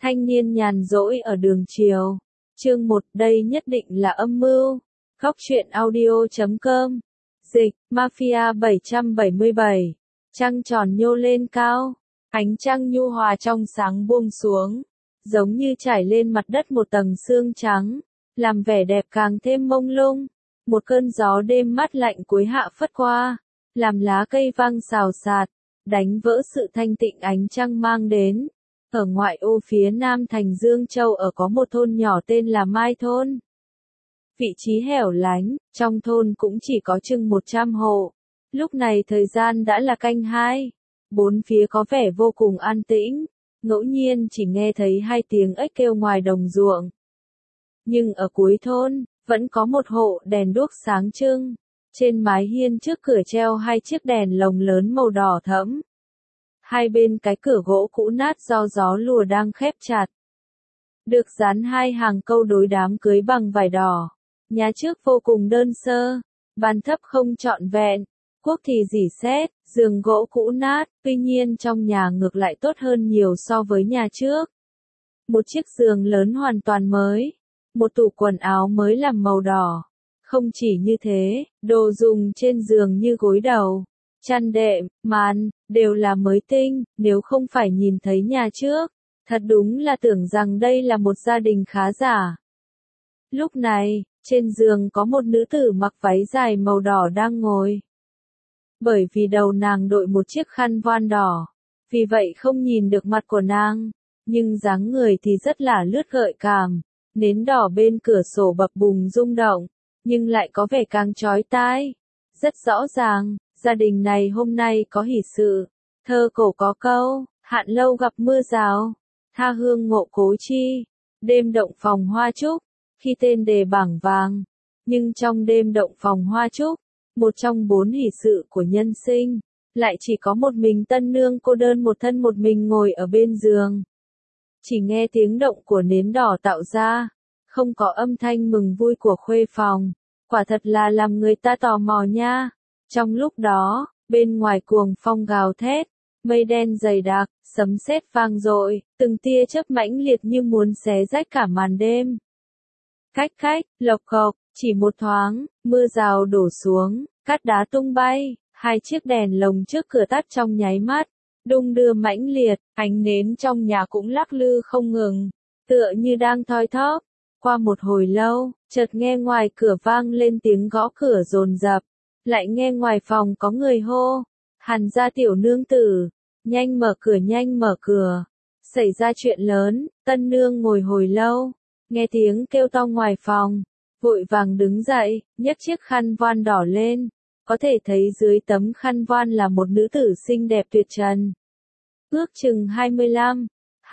Thanh niên nhàn rỗi ở đường chiều. Chương 1, đây nhất định là âm mưu. Góc truyện audio.com. Dịch, Mafia 777. Trăng tròn nhô lên cao. Ánh trăng nhu hòa trong sáng buông xuống. Giống như trải lên mặt đất một tầng sương trắng. Làm vẻ đẹp càng thêm mông lung. Một cơn gió đêm mát lạnh cuối hạ phất qua. Làm lá cây vang xào xạc. Đánh vỡ sự thanh tịnh ánh trăng mang đến. Ở ngoại ô phía nam thành Dương Châu ở có một thôn nhỏ tên là Mai Thôn. Vị trí hẻo lánh, trong thôn cũng chỉ có chừng 100 hộ. Lúc này thời gian đã là canh 2. Bốn phía có vẻ vô cùng an tĩnh. Ngẫu nhiên chỉ nghe thấy 2 tiếng ếch kêu ngoài đồng ruộng. Nhưng ở cuối thôn, vẫn có một hộ đèn đuốc sáng trưng. Trên mái hiên trước cửa treo 2 chiếc đèn lồng lớn màu đỏ thẫm. Hai bên cái cửa gỗ cũ nát do gió lùa đang khép chặt. Được dán 2 hàng câu đối đám cưới bằng vải đỏ. Nhà trước vô cùng đơn sơ, bàn thấp không trọn vẹn, quốc thì rỉ sét, giường gỗ cũ nát, tuy nhiên trong nhà ngược lại tốt hơn nhiều so với nhà trước. Một chiếc giường lớn hoàn toàn mới, một tủ quần áo mới làm màu đỏ. Không chỉ như thế, đồ dùng trên giường như gối đầu, chăn đệm, màn, đều là mới tinh, nếu không phải nhìn thấy nhà trước, thật đúng là tưởng rằng đây là một gia đình khá giả. Lúc này, trên giường có một nữ tử mặc váy dài màu đỏ đang ngồi. Bởi vì đầu nàng đội một chiếc khăn voan đỏ, vì vậy không nhìn được mặt của nàng, nhưng dáng người thì rất là lướt gợi cảm, nến đỏ bên cửa sổ bập bùng rung động, nhưng lại có vẻ càng chói tai. Rất rõ ràng, gia đình này hôm nay có hỷ sự. Thơ cổ có câu, hạn lâu gặp mưa rào, tha hương ngộ cố chi, đêm động phòng hoa trúc, khi tên đề bảng vàng. Nhưng trong đêm động phòng hoa trúc, một trong 4 hỷ sự của nhân sinh, lại chỉ có một mình tân nương cô đơn một thân một mình ngồi ở bên giường. Chỉ nghe tiếng động của nến đỏ tạo ra, không có âm thanh mừng vui của khuê phòng, quả thật là làm người ta tò mò nha. Trong lúc đó, bên ngoài cuồng phong gào thét, mây đen dày đặc, sấm sét vang dội, từng tia chớp mãnh liệt như muốn xé rách cả màn đêm. Cách cách, lộc cộc, chỉ một thoáng, mưa rào đổ xuống, cát đá tung bay, 2 chiếc đèn lồng trước cửa tắt trong nháy mắt, đung đưa mãnh liệt, ánh nến trong nhà cũng lắc lư không ngừng, tựa như đang thoi thóp. Qua một hồi lâu, chợt nghe ngoài cửa vang lên tiếng gõ cửa dồn dập, lại nghe ngoài phòng có người hô, Hàn gia tiểu nương tử, nhanh mở cửa nhanh mở cửa. Xảy ra chuyện lớn, tân nương ngồi hồi lâu, nghe tiếng kêu to ngoài phòng, vội vàng đứng dậy, nhấc chiếc khăn voan đỏ lên, có thể thấy dưới tấm khăn voan là một nữ tử xinh đẹp tuyệt trần. Ước chừng 25,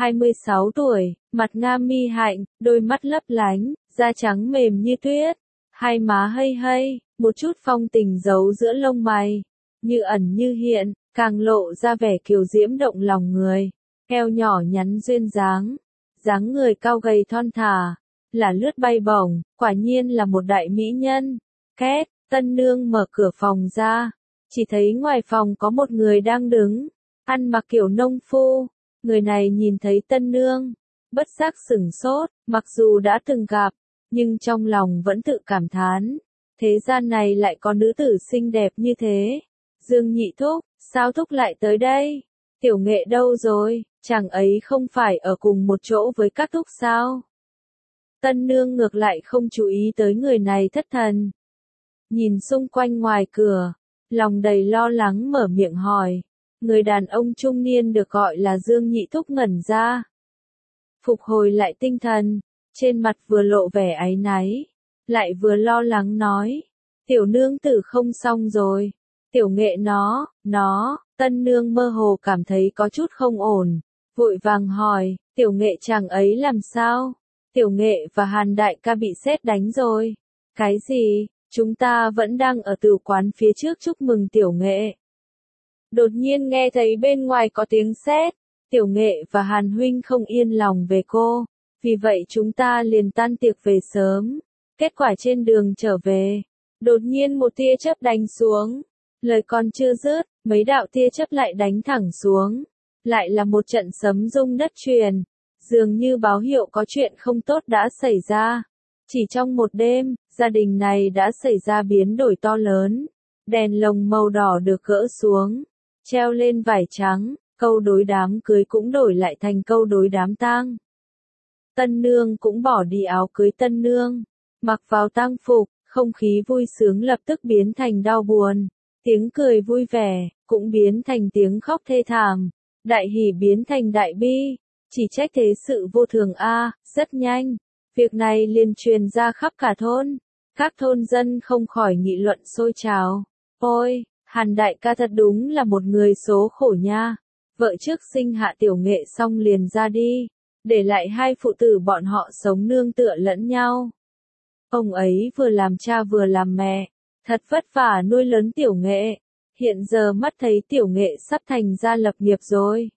26 tuổi, mặt ngam mi hạnh, đôi mắt lấp lánh, da trắng mềm như tuyết, 2 má hây hây, một chút phong tình giấu giữa lông mày, như ẩn như hiện, càng lộ ra vẻ kiều diễm động lòng người. Eo nhỏ nhắn duyên dáng, dáng người cao gầy thon thả, là lướt bay bổng, quả nhiên là một đại mỹ nhân. Két, tân nương mở cửa phòng ra, chỉ thấy ngoài phòng có một người đang đứng, ăn mặc kiểu nông phu. Người này nhìn thấy tân nương, bất giác sửng sốt, mặc dù đã từng gặp, nhưng trong lòng vẫn tự cảm thán, thế gian này lại có nữ tử xinh đẹp như thế. Dương nhị thúc, sao thúc lại tới đây? Tiểu nghệ đâu rồi, chàng ấy không phải ở cùng một chỗ với các thúc sao? Tân nương ngược lại không chú ý tới người này thất thần. Nhìn xung quanh ngoài cửa, lòng đầy lo lắng mở miệng hỏi. Người đàn ông trung niên được gọi là Dương nhị thúc ngẩn ra. Phục hồi lại tinh thần, trên mặt vừa lộ vẻ áy náy, lại vừa lo lắng nói. Tiểu nương tử không xong rồi. Tiểu nghệ nó, tân nương mơ hồ cảm thấy có chút không ổn, vội vàng hỏi, tiểu nghệ chàng ấy làm sao? Tiểu nghệ và Hàn đại ca bị sét đánh rồi. Cái gì? Chúng ta vẫn đang ở tử quán phía trước chúc mừng tiểu nghệ. Đột nhiên nghe thấy bên ngoài có tiếng sét, tiểu nghệ và Hàn huynh không yên lòng về cô, vì vậy chúng ta liền tan tiệc về sớm. Kết quả trên đường trở về, đột nhiên một tia chớp đánh xuống. Lời còn chưa dứt, mấy đạo tia chớp lại đánh thẳng xuống. Lại là một trận sấm rung đất truyền. dường như báo hiệu có chuyện không tốt đã xảy ra. Chỉ trong một đêm, gia đình này đã xảy ra biến đổi to lớn. Đèn lồng màu đỏ được gỡ xuống, treo lên vải trắng, câu đối đám cưới cũng đổi lại thành câu đối đám tang. Tân nương cũng bỏ đi áo cưới tân nương, mặc vào tang phục, không khí vui sướng lập tức biến thành đau buồn. Tiếng cười vui vẻ, cũng biến thành tiếng khóc thê thảm. Đại hỉ biến thành đại bi. Chỉ trách thế sự vô thường rất nhanh. Việc này liền truyền ra khắp cả thôn. Các thôn dân không khỏi nghị luận sôi trào. Ôi, Hàn đại ca thật đúng là một người số khổ nha. Vợ trước sinh hạ tiểu nghệ xong liền ra đi, để lại hai phụ tử bọn họ sống nương tựa lẫn nhau. Ông ấy vừa làm cha vừa làm mẹ, thật vất vả nuôi lớn tiểu nghệ. Hiện giờ mắt thấy tiểu nghệ sắp thành gia lập nghiệp rồi.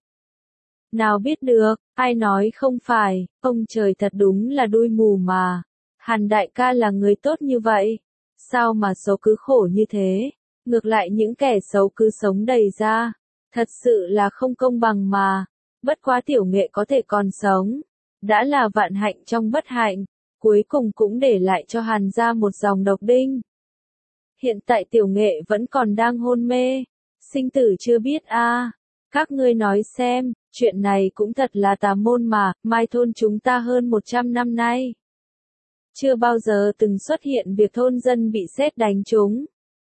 Nào biết được, ai nói không phải, ông trời thật đúng là đuôi mù mà. Hàn đại ca là người tốt như vậy, sao mà số cứ khổ như thế, ngược lại những kẻ xấu cứ sống đầy ra. Thật sự là không công bằng mà. Bất quá tiểu nghệ có thể còn sống, đã là vạn hạnh trong bất hạnh, cuối cùng cũng để lại cho Hàn gia một dòng độc đinh. Hiện tại tiểu nghệ vẫn còn đang hôn mê, sinh tử chưa biết Các ngươi nói xem, chuyện này cũng thật là tà môn mà, mai thôn chúng ta hơn 100 năm nay. Chưa bao giờ từng xuất hiện việc thôn dân bị sét đánh trúng.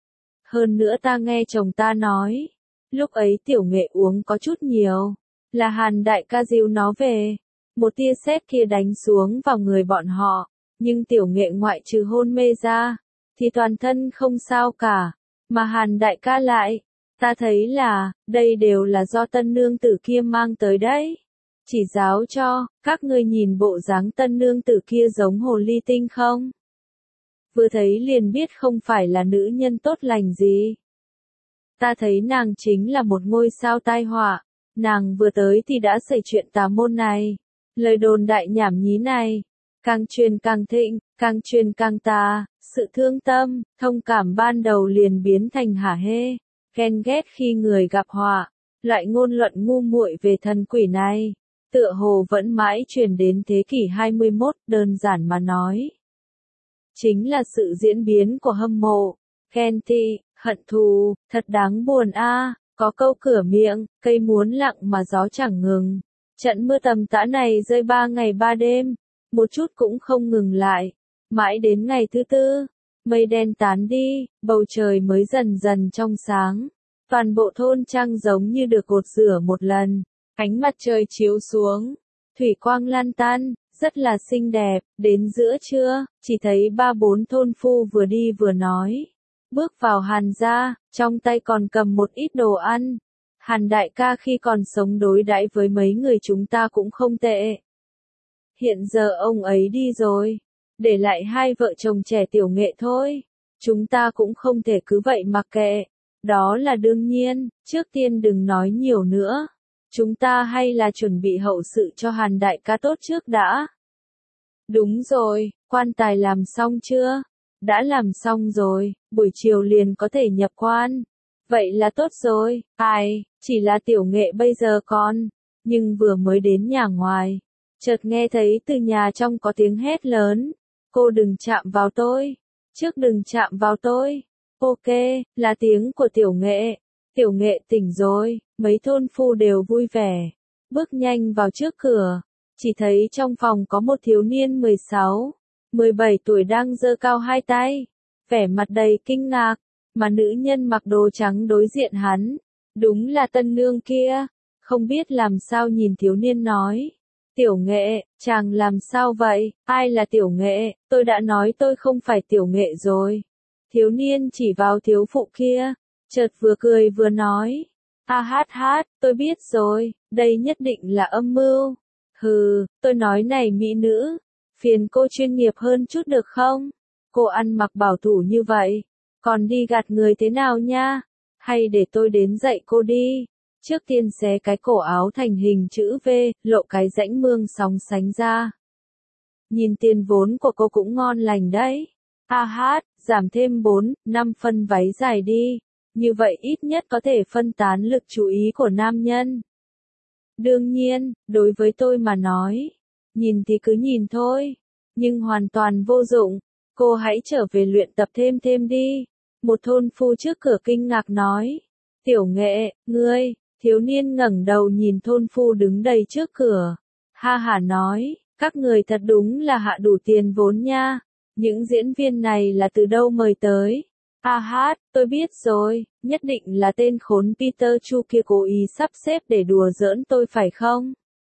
Hơn nữa ta nghe chồng ta nói, lúc ấy tiểu nghệ uống có chút nhiều, là Hàn đại ca dìu nó về. Một tia sét kia đánh xuống vào người bọn họ, nhưng tiểu nghệ ngoại trừ hôn mê ra, thì toàn thân không sao cả, mà Hàn đại ca lại, ta thấy là, đây đều là do tân nương tử kia mang tới đấy. Chỉ giáo cho, các ngươi nhìn bộ dáng tân nương tử kia giống hồ ly tinh không? Vừa thấy liền biết không phải là nữ nhân tốt lành gì. Ta thấy nàng chính là một ngôi sao tai họa, nàng vừa tới thì đã xảy chuyện tà môn này. Lời đồn đại nhảm nhí này, càng truyền càng thịnh, càng truyền càng tà, sự thương tâm, thông cảm ban đầu liền biến thành hả hê, ghen ghét khi người gặp họa, loại ngôn luận ngu muội về thần quỷ này, tựa hồ vẫn mãi truyền đến thế kỷ 21, đơn giản mà nói. Chính là sự diễn biến của hâm mộ, ghen tị, hận thù, thật đáng buồn có câu cửa miệng, cây muốn lặng mà gió chẳng ngừng. Trận mưa tầm tã này rơi 3 ngày 3 đêm, một chút cũng không ngừng lại. Mãi đến ngày thứ tư, mây đen tán đi, bầu trời mới dần dần trong sáng. Toàn bộ thôn trang giống như được gột rửa một lần, ánh mặt trời chiếu xuống, thủy quang lan tan, rất là xinh đẹp. Đến giữa trưa, chỉ thấy 3-4 thôn phu vừa đi vừa nói. Bước vào Hàn gia, trong tay còn cầm một ít đồ ăn. Hàn đại ca khi còn sống đối đãi với mấy người chúng ta cũng không tệ. Hiện giờ ông ấy đi rồi, để lại hai vợ chồng trẻ tiểu nghệ thôi. Chúng ta cũng không thể cứ vậy mặc kệ. Đó là đương nhiên, trước tiên đừng nói nhiều nữa. Chúng ta hay là chuẩn bị hậu sự cho Hàn đại ca tốt trước đã. Đúng rồi, quan tài làm xong chưa? Đã làm xong rồi, buổi chiều liền có thể nhập quan. Vậy là tốt rồi, chỉ là tiểu nghệ bây giờ con, nhưng vừa mới đến nhà ngoài, chợt nghe thấy từ nhà trong có tiếng hét lớn, cô đừng chạm vào tôi, trước đừng chạm vào tôi. Ok, là tiếng của tiểu nghệ tỉnh rồi, mấy thôn phu đều vui vẻ, bước nhanh vào trước cửa, chỉ thấy trong phòng có một thiếu niên 16, 17 tuổi đang giơ cao hai tay, vẻ mặt đầy kinh ngạc. Mà nữ nhân mặc đồ trắng đối diện hắn, đúng là tân nương kia, không biết làm sao nhìn thiếu niên nói. Tiểu nghệ, chàng làm sao vậy, ai là tiểu nghệ, tôi đã nói tôi không phải tiểu nghệ rồi. Thiếu niên chỉ vào thiếu phụ kia, chợt vừa cười vừa nói. Hát, tôi biết rồi, đây nhất định là âm mưu. Hừ, tôi nói này mỹ nữ, phiền cô chuyên nghiệp hơn chút được không? Cô ăn mặc bảo thủ như vậy. Còn đi gạt người thế nào nha? Hay để tôi đến dạy cô đi. Trước tiên xé cái cổ áo thành hình chữ V, lộ cái rãnh mương sóng sánh ra. Nhìn tiền vốn của cô cũng ngon lành đấy. Giảm thêm 4-5 phân váy dài đi. Như vậy ít nhất có thể phân tán lực chú ý của nam nhân. Đương nhiên, đối với tôi mà nói, nhìn thì cứ nhìn thôi, nhưng hoàn toàn vô dụng, cô hãy trở về luyện tập thêm đi. Một thôn phu trước cửa kinh ngạc nói, Tiểu Nghệ, ngươi, thiếu niên ngẩng đầu nhìn thôn phu đứng đầy trước cửa, ha hả nói, các người thật đúng là hạ đủ tiền vốn nha, những diễn viên này là từ đâu mời tới? A hát, tôi biết rồi, nhất định là tên khốn Peter Chu kia cố ý sắp xếp để đùa giỡn tôi phải không?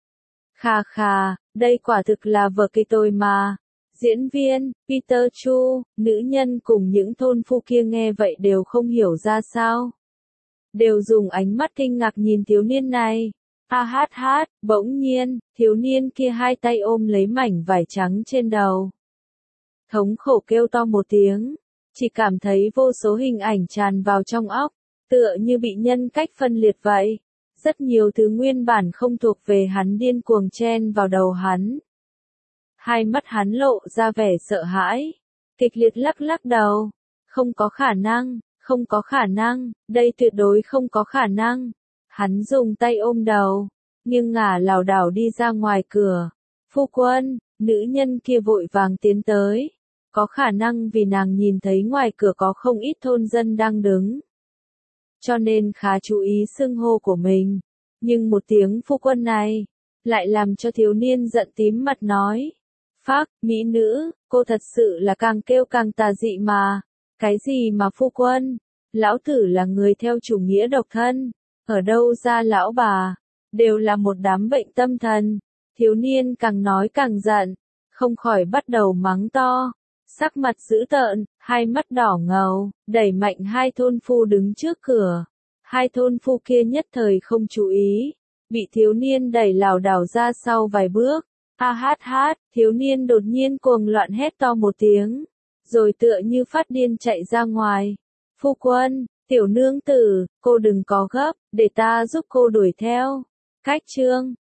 Khà khà, đây quả thực là vở kịch tôi mà. Diễn viên, Peter Chu, nữ nhân cùng những thôn phu kia nghe vậy đều không hiểu ra sao. Đều dùng ánh mắt kinh ngạc nhìn thiếu niên này. A hát hát, bỗng nhiên, thiếu niên kia hai tay ôm lấy mảnh vải trắng trên đầu. Thống khổ kêu to một tiếng, chỉ cảm thấy vô số hình ảnh tràn vào trong óc, tựa như bị nhân cách phân liệt vậy. Rất nhiều thứ nguyên bản không thuộc về hắn điên cuồng chen vào đầu hắn. Hai mắt hắn lộ ra vẻ sợ hãi, kịch liệt lắc lắc đầu. Không có khả năng, không có khả năng, đây tuyệt đối không có khả năng. Hắn dùng tay ôm đầu, nghiêng ngả lảo đảo đi ra ngoài cửa. Phu quân, nữ nhân kia vội vàng tiến tới. Có khả năng vì nàng nhìn thấy ngoài cửa có không ít thôn dân đang đứng, cho nên khá chú ý xưng hô của mình. Nhưng một tiếng phu quân này, lại làm cho thiếu niên giận tím mặt nói. Phác, mỹ nữ, cô thật sự là càng kêu càng tà dị mà. Cái gì mà phu quân? Lão tử là người theo chủ nghĩa độc thân. Ở đâu ra lão bà? Đều là một đám bệnh tâm thần. Thiếu niên càng nói càng giận, không khỏi bắt đầu mắng to. Sắc mặt dữ tợn, hai mắt đỏ ngầu, đẩy mạnh hai thôn phu đứng trước cửa. Hai thôn phu kia nhất thời không chú ý, bị thiếu niên đẩy lảo đảo ra sau vài bước. A hát hát, thiếu niên đột nhiên cuồng loạn hét to một tiếng, rồi tựa như phát điên chạy ra ngoài. Phu quân, tiểu nương tử, cô đừng có gấp, để ta giúp cô đuổi theo. Cách chương